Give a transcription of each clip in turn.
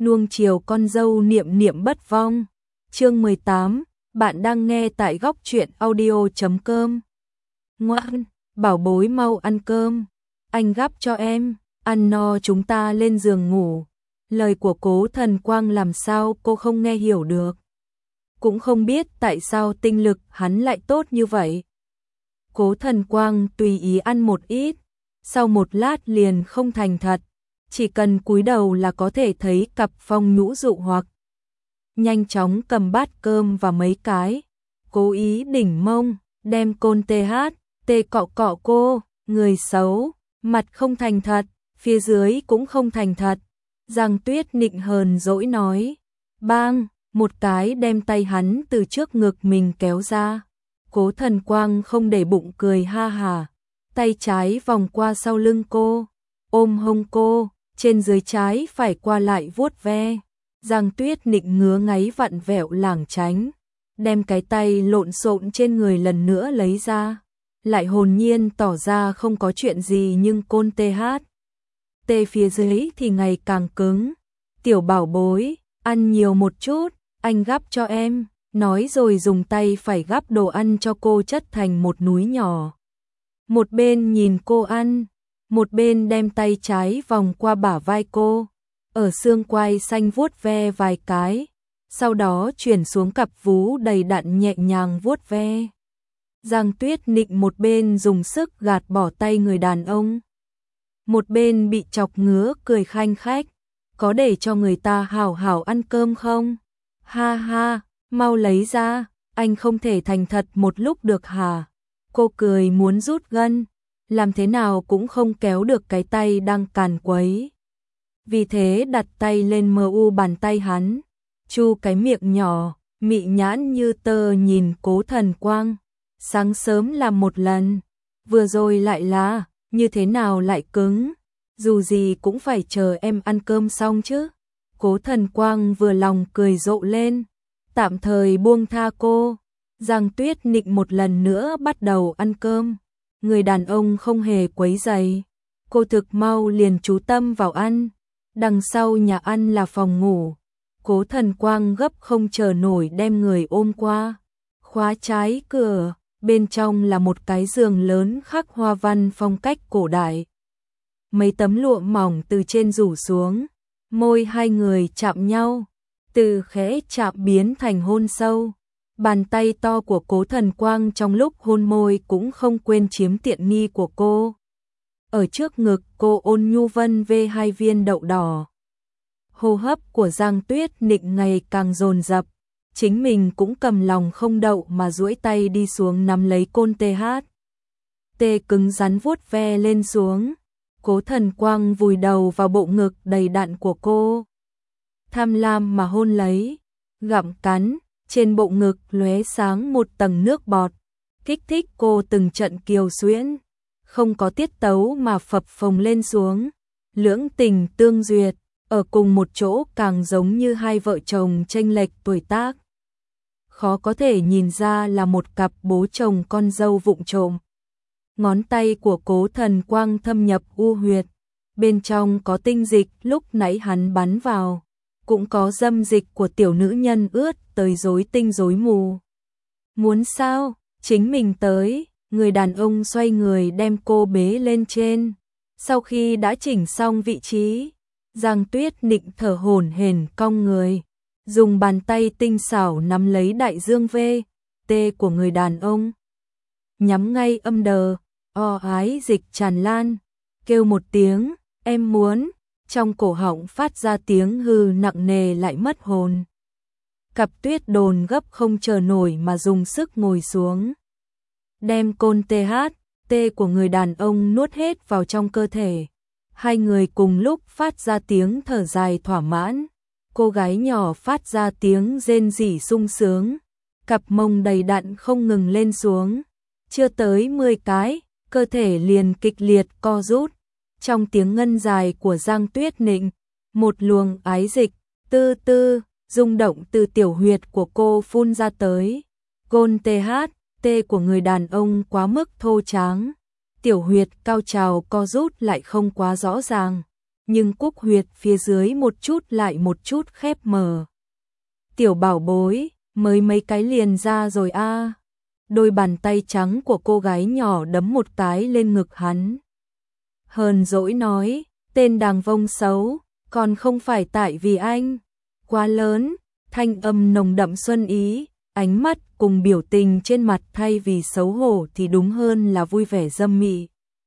nuông chiều con dâu niệm niệm bất vong. Chương 18, bạn đang nghe tại góc truyện audio.com. Ngoan, bảo bối mau ăn cơm, anh gắp cho em, ăn no chúng ta lên giường ngủ. Lời của Cố Thần Quang làm sao cô không nghe hiểu được. Cũng không biết tại sao tinh lực hắn lại tốt như vậy. Cố Thần Quang tùy ý ăn một ít, sau một lát liền không thành thật, chỉ cần cúi đầu là có thể thấy cặp phong nhũ dụ hoặc. Nhanh chóng cầm bát cơm và mấy cái, cố ý đỉnh mông, đem côn tê cọ cọ cô, người xấu, mặt không thành thật, phía dưới cũng không thành thật. Giang Tuyết nịnh hờn dỗi nói, bang, một cái đem tay hắn từ trước ngực mình kéo ra. Cố Thần Quang không để bụng cười ha hà, tay trái vòng qua sau lưng cô, ôm hông cô, trên dưới trái phải qua lại vuốt ve. Giang Tuyết nịnh ngứa ngáy vặn vẹo lảng tránh, đem cái tay lộn xộn trên người lần nữa lấy ra, lại hồn nhiên tỏ ra không có chuyện gì, nhưng côn tê phía dưới thì ngày càng cứng. Tiểu bảo bối, ăn nhiều một chút, anh gắp cho em, nói rồi dùng tay phải gắp đồ ăn cho cô chất thành một núi nhỏ. Một bên nhìn cô ăn, một bên đem tay trái vòng qua bả vai cô, ở xương quai xanh vuốt ve vài cái, sau đó chuyển xuống cặp vú đầy đặn nhẹ nhàng vuốt ve. Giang Tuyết nịnh một bên dùng sức gạt bỏ tay người đàn ông, một bên bị chọc ngứa cười khanh khách, có để cho người ta hảo hảo ăn cơm không? Ha ha, mau lấy ra, anh không thể thành thật một lúc được hả? Cô cười muốn rút gân, làm thế nào cũng không kéo được cái tay đang càn quấy. Vì thế đặt tay lên bàn tay hắn, chu cái miệng nhỏ, mị nhãn như tơ nhìn Cố Thần Quang. Sáng sớm làm một lần, vừa rồi lại là, như thế nào lại cứng, dù gì cũng phải chờ em ăn cơm xong chứ. Cố Thần Quang vừa lòng cười rộ lên, tạm thời buông tha cô. Giang Tuyết nịnh một lần nữa bắt đầu ăn cơm, người đàn ông không hề quấy rầy, cô thực mau liền chú tâm vào ăn. Đằng sau nhà ăn là phòng ngủ, Cố Thần Quang gấp không chờ nổi đem người ôm qua, khóa trái cửa, bên trong là một cái giường lớn khắc hoa văn phong cách cổ đại. Mấy tấm lụa mỏng từ trên rủ xuống, môi hai người chạm nhau, từ khẽ chạm biến thành hôn sâu. Bàn tay to của Cố Thần Quang trong lúc hôn môi cũng không quên chiếm tiện nghi của cô. Ở trước ngực cô ôn nhu vân vê hai viên đậu đỏ. Hô hấp của Giang Tuyết nịnh ngày càng dồn dập, chính mình cũng cầm lòng không đậu mà duỗi tay đi xuống nắm lấy côn tê cứng rắn vuốt ve lên xuống. Cố Thần Quang vùi đầu vào bộ ngực đầy đặn của cô, tham lam mà hôn lấy, gặm cắn, trên bộ ngực lóe sáng một tầng nước bọt, kích thích cô từng trận kiều xuyễn, không có tiết tấu mà phập phồng lên xuống. Lưỡng tình tương duyệt, ở cùng một chỗ càng giống như hai vợ chồng chênh lệch tuổi tác. Khó có thể nhìn ra là một cặp bố chồng con dâu vụng trộm. Ngón tay của Cố Thần Quang thâm nhập u huyệt, bên trong có tinh dịch lúc nãy hắn bắn vào, cũng có dâm dịch của tiểu nữ nhân ướt tới rối tinh rối mù. Muốn sao? Chính mình tới. Người đàn ông xoay người đem cô bế lên trên. Sau khi đã chỉnh xong vị trí, Giang Tuyết nịnh thở hổn hển cong người, dùng bàn tay tinh xảo nắm lấy đại dương tê của người đàn ông, nhắm ngay âm đờ, ái dịch tràn lan, kêu một tiếng, em muốn, trong cổ họng phát ra tiếng hư nặng nề lại mất hồn. Cặp Tuyết đồn gấp không chờ nổi mà dùng sức ngồi xuống, đem côn tê của người đàn ông nuốt hết vào trong cơ thể. Hai người cùng lúc phát ra tiếng thở dài thỏa mãn, cô gái nhỏ phát ra tiếng rên rỉ sung sướng, cặp mông đầy đặn không ngừng lên xuống. Chưa tới 10 cái, cơ thể liền kịch liệt co rút. Trong tiếng ngân dài của Giang Tuyết nịnh, một luồng ái dịch rung động từ tiểu huyệt của cô phun ra tới. Côn tê của người đàn ông quá mức thô tráng, tiểu huyệt cao trào co rút lại không quá rõ ràng, nhưng cúc huyệt phía dưới một chút lại một chút khép mờ. Tiểu bảo bối, mới mấy cái liền ra rồi a. Đôi bàn tay trắng của cô gái nhỏ đấm một cái lên ngực hắn. Hờn dỗi nói, tên đàng vông xấu, còn không phải tại vì anh quá lớn. Thanh âm nồng đậm xuân ý, ánh mắt cùng biểu tình trên mặt thay vì xấu hổ thì đúng hơn là vui vẻ dâm mị.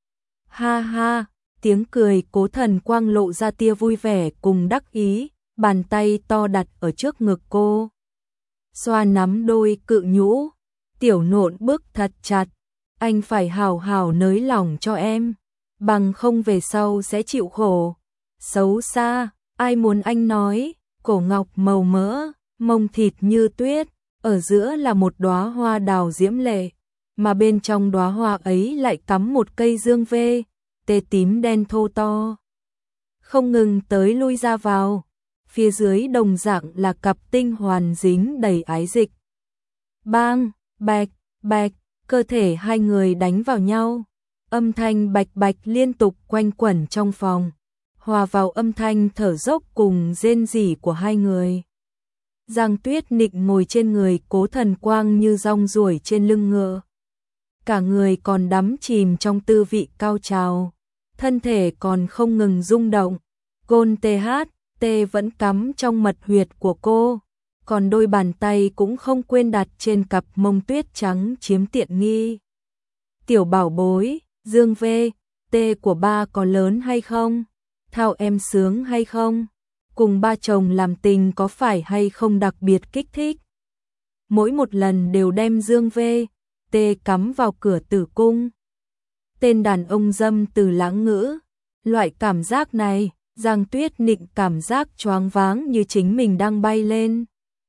Ha ha, tiếng cười Cố Thần Quang lộ ra tia vui vẻ cùng đắc ý, bàn tay to đặt ở trước ngực cô. Xoa nắm đôi cự nhũ, tiểu nộn bước thật chặt, anh phải hào hào nới lỏng cho em, bằng không về sau sẽ chịu khổ. Xấu xa, ai muốn anh nói, cổ ngọc màu mỡ, mông thịt như tuyết, ở giữa là một đóa hoa đào diễm lệ, mà bên trong đóa hoa ấy lại cắm một cây dương vê, tê tím đen thô to. Không ngừng tới lui ra vào, phía dưới đồng dạng là cặp tinh hoàn dính đầy ái dịch. Bang, bạch, bạch, cơ thể hai người đánh vào nhau, âm thanh bạch bạch liên tục quanh quẩn trong phòng, hòa vào âm thanh thở dốc cùng rên rỉ của hai người. Giang Tuyết Nịnh ngồi trên người Cố Thần Quang như rong ruổi trên lưng ngựa. Cả người còn đắm chìm trong tư vị cao trào, thân thể còn không ngừng rung động. Gôn THT vẫn cắm trong mật huyệt của cô, còn đôi bàn tay cũng không quên đặt trên cặp mông tuyết trắng chiếm tiện nghi. Tiểu bảo bối, dương VT của ba có lớn hay không? Thao em sướng hay không? Cùng ba chồng làm tình có phải hay không đặc biệt kích thích? Mỗi một lần đều đem dương VT cắm vào cửa tử cung. Tên đàn ông dâm từ lãng ngữ, loại cảm giác này, Giang Tuyết Nịnh cảm giác choáng váng như chính mình đang bay lên.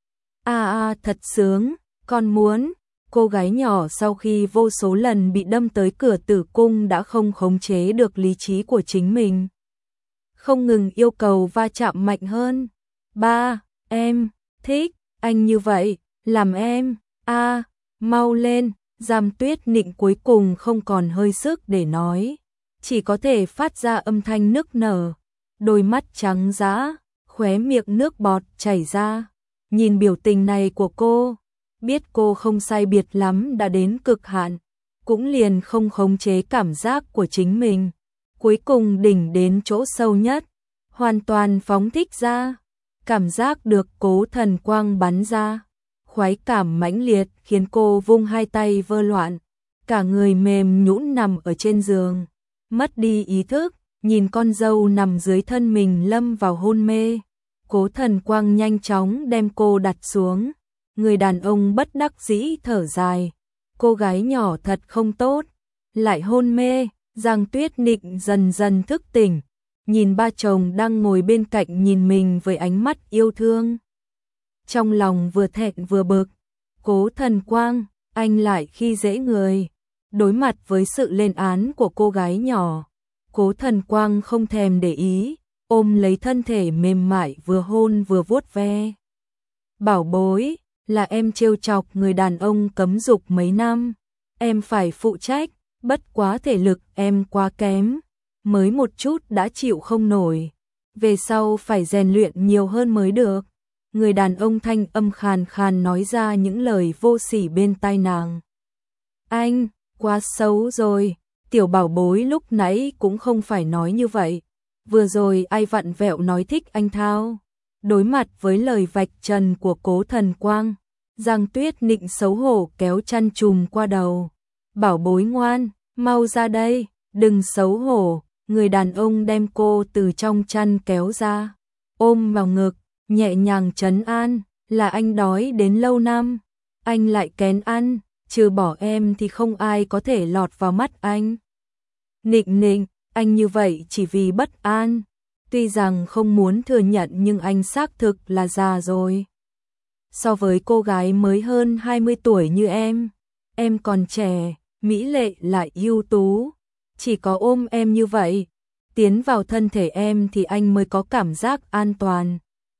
Thật sướng, con muốn. Cô gái nhỏ sau khi vô số lần bị đâm tới cửa tử cung đã không khống chế được lý trí của chính mình. Không ngừng yêu cầu va chạm mạnh hơn. Ba, em, thích, anh như vậy, làm em, mau lên. Giang Tuyết Nịnh cuối cùng không còn hơi sức để nói, chỉ có thể phát ra âm thanh nức nở, đôi mắt trắng dã, khóe miệng nước bọt chảy ra. Nhìn biểu tình này của cô, biết cô không sai biệt lắm đã đến cực hạn, cũng liền không khống chế cảm giác của chính mình. Cuối cùng đỉnh đến chỗ sâu nhất, hoàn toàn phóng thích ra, cảm giác được Cố Thần Quang bắn ra. Khoái cảm mãnh liệt khiến cô vung hai tay vơ loạn, cả người mềm nhũn nằm ở trên giường, mất đi ý thức, nhìn con dâu nằm dưới thân mình lâm vào hôn mê. Cố Thần Quang nhanh chóng đem cô đặt xuống, người đàn ông bất đắc dĩ thở dài, cô gái nhỏ thật không tốt, lại hôn mê. Giang Tuyết Nịnh dần dần thức tỉnh, nhìn ba chồng đang ngồi bên cạnh nhìn mình với ánh mắt yêu thương. Trong lòng vừa thẹn vừa bực, Cố Thần Quang, anh lại khi dễ người. Đối mặt với sự lên án của cô gái nhỏ, Cố Thần Quang không thèm để ý, ôm lấy thân thể mềm mại vừa hôn vừa vuốt ve. Bảo bối, là em trêu chọc người đàn ông cấm dục mấy năm, em phải phụ trách, bất quá thể lực em quá kém, mới một chút đã chịu không nổi, về sau phải rèn luyện nhiều hơn mới được. Người đàn ông thanh âm khàn khàn nói ra những lời vô sỉ bên tai nàng. Anh, quá xấu rồi, tiểu bảo bối lúc nãy cũng không phải nói như vậy, vừa rồi ai vặn vẹo nói thích anh thao. Đối mặt với lời vạch trần của Cố Thần Quang, Giang Tuyết Nịnh xấu hổ kéo chăn trùm qua đầu. Bảo bối ngoan, mau ra đây, đừng xấu hổ. Người đàn ông đem cô từ trong chăn kéo ra, ôm vào ngực, nhẹ nhàng trấn an, là anh đói đến lâu năm, anh lại kén ăn, trừ bỏ em thì không ai có thể lọt vào mắt anh. Nịnh nịnh, anh như vậy chỉ vì bất an, tuy rằng không muốn thừa nhận nhưng anh xác thực là già rồi. So với cô gái mới hơn 20 tuổi như em còn trẻ, mỹ lệ lại ưu tú, chỉ có ôm em như vậy, tiến vào thân thể em thì anh mới có cảm giác an toàn.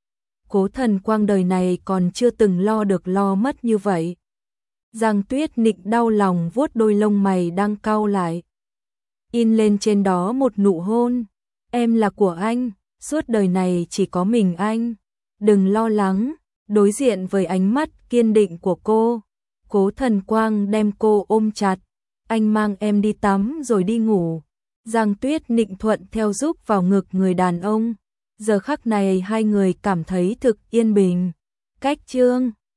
Cố Thần Quang đời này còn chưa từng lo được lo mất như vậy. Giang Tuyết Nịnh đau lòng vuốt đôi lông mày đang cau lại, in lên trên đó một nụ hôn. Em là của anh, suốt đời này chỉ có mình anh. Đừng lo lắng. Đối diện với ánh mắt kiên định của cô, Cố Thần Quang đem cô ôm chặt. Anh mang em đi tắm rồi đi ngủ. Giang Tuyết nịnh thuận theo giúp vào ngực người đàn ông. Giờ khắc này hai người cảm thấy thực yên bình. Cách chương